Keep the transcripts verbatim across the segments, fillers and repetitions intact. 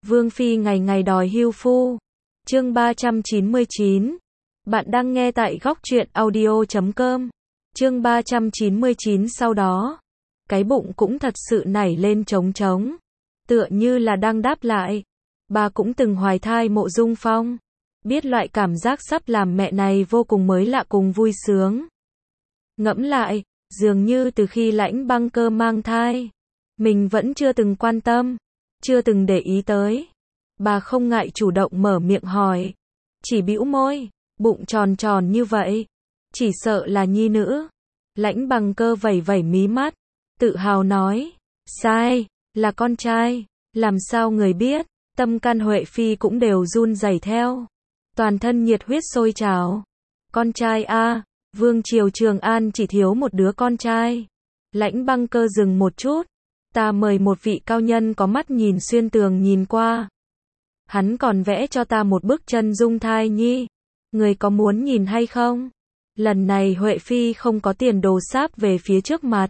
Vương Phi ngày ngày đòi hưu phu. Chương ba trăm chín mươi chín. Bạn đang nghe tại góc truyện audio chấm com. Chương ba trăm chín mươi chín sau đó, cái bụng cũng thật sự nảy lên trống trống, tựa như là đang đáp lại. Bà cũng từng hoài thai Mộ Dung Phong, biết loại cảm giác sắp làm mẹ này vô cùng mới lạ cùng vui sướng. Ngẫm lại, dường như từ khi Lãnh Băng Cơ mang thai, mình vẫn chưa từng quan tâm, chưa từng để ý tới. Bà không ngại chủ động mở miệng hỏi, chỉ bĩu môi, bụng tròn tròn như vậy, chỉ sợ là nhi nữ. Lãnh Băng Cơ vẩy vẩy mí mắt, tự hào nói, sai, là con trai. Làm sao người biết? Tâm can Huệ Phi cũng đều run rẩy theo, toàn thân nhiệt huyết sôi trào. Con trai a, Vương triều Trường An chỉ thiếu một đứa con trai. Lãnh Băng Cơ dừng một chút, ta mời một vị cao nhân có mắt nhìn xuyên tường nhìn qua. Hắn còn vẽ cho ta một bức chân dung thai nhi, người có muốn nhìn hay không? Lần này Huệ Phi không có tiền đồ sáp về phía trước mặt.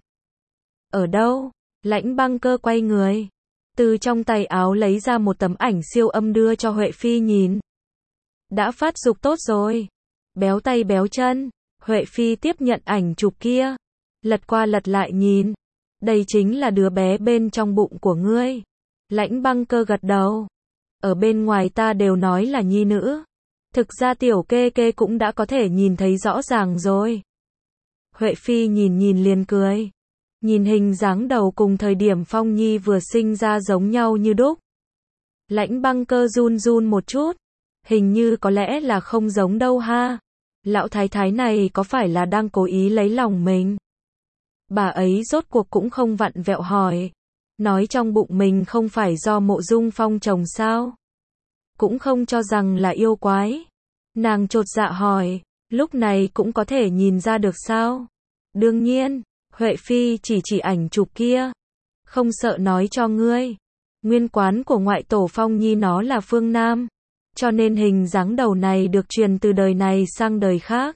Ở đâu? Lãnh Băng Cơ quay người, từ trong tay áo lấy ra một tấm ảnh siêu âm đưa cho Huệ Phi nhìn. Đã phát dục tốt rồi. Béo tay béo chân. Huệ Phi tiếp nhận ảnh chụp kia, lật qua lật lại nhìn. Đây chính là đứa bé bên trong bụng của ngươi. Lãnh Băng Cơ gật đầu. Ở bên ngoài ta đều nói là nhi nữ, thực ra tiểu kê kê cũng đã có thể nhìn thấy rõ ràng rồi. Huệ Phi nhìn nhìn liền cười. Nhìn hình dáng đầu cùng thời điểm Phong Nhi vừa sinh ra giống nhau như đúc. Lãnh Băng Cơ run run một chút. Hình như có lẽ là không giống đâu ha. Lão thái thái này có phải là đang cố ý lấy lòng mình? Bà ấy rốt cuộc cũng không vặn vẹo hỏi. Nói trong bụng mình không phải do Mộ Dung Phong chồng sao? Cũng không cho rằng là yêu quái. Nàng chột dạ hỏi, lúc này cũng có thể nhìn ra được sao? Đương nhiên. Huệ Phi chỉ chỉ ảnh chụp kia. Không sợ nói cho ngươi. Nguyên quán của ngoại tổ Phong Nhi nó là phương Nam. Cho nên hình dáng đầu này được truyền từ đời này sang đời khác.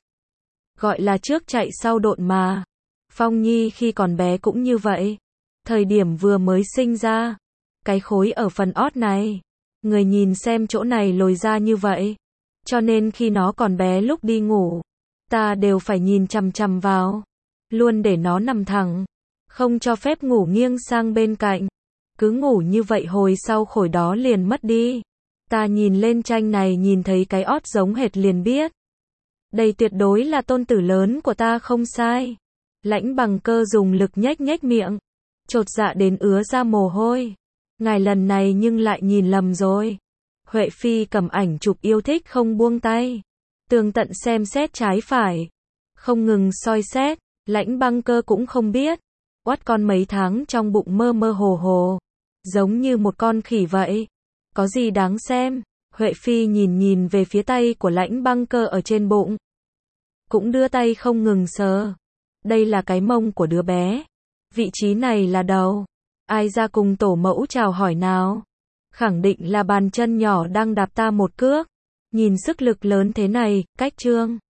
Gọi là trước chạy sau độn mà. Phong Nhi khi còn bé cũng như vậy. Thời điểm vừa mới sinh ra, cái khối ở phần ót này, người nhìn xem chỗ này lồi ra như vậy. Cho nên khi nó còn bé lúc đi ngủ, ta đều phải nhìn chằm chằm vào. Luôn để nó nằm thẳng, không cho phép ngủ nghiêng sang bên cạnh. Cứ ngủ như vậy hồi sau khối đó liền mất đi. Ta nhìn lên tranh này nhìn thấy cái ót giống hệt liền biết. Đây tuyệt đối là tôn tử lớn của ta không sai. Lãnh Băng Cơ dùng lực nhếch nhếch miệng, chột dạ đến ứa ra mồ hôi. Ngài lần này nhưng lại nhìn lầm rồi. Huệ Phi cầm ảnh chụp yêu thích không buông tay, tường tận xem xét trái phải, không ngừng soi xét. Lãnh Băng Cơ cũng không biết, oát con mấy tháng trong bụng mơ mơ hồ hồ, giống như một con khỉ vậy. Có gì đáng xem? Huệ Phi nhìn nhìn về phía tay của Lãnh Băng Cơ ở trên bụng, cũng đưa tay không ngừng sờ. Đây là cái mông của đứa bé, vị trí này là đầu. Ai ra cùng tổ mẫu chào hỏi nào? Khẳng định là bàn chân nhỏ đang đạp ta một cước. Nhìn sức lực lớn thế này, cách trương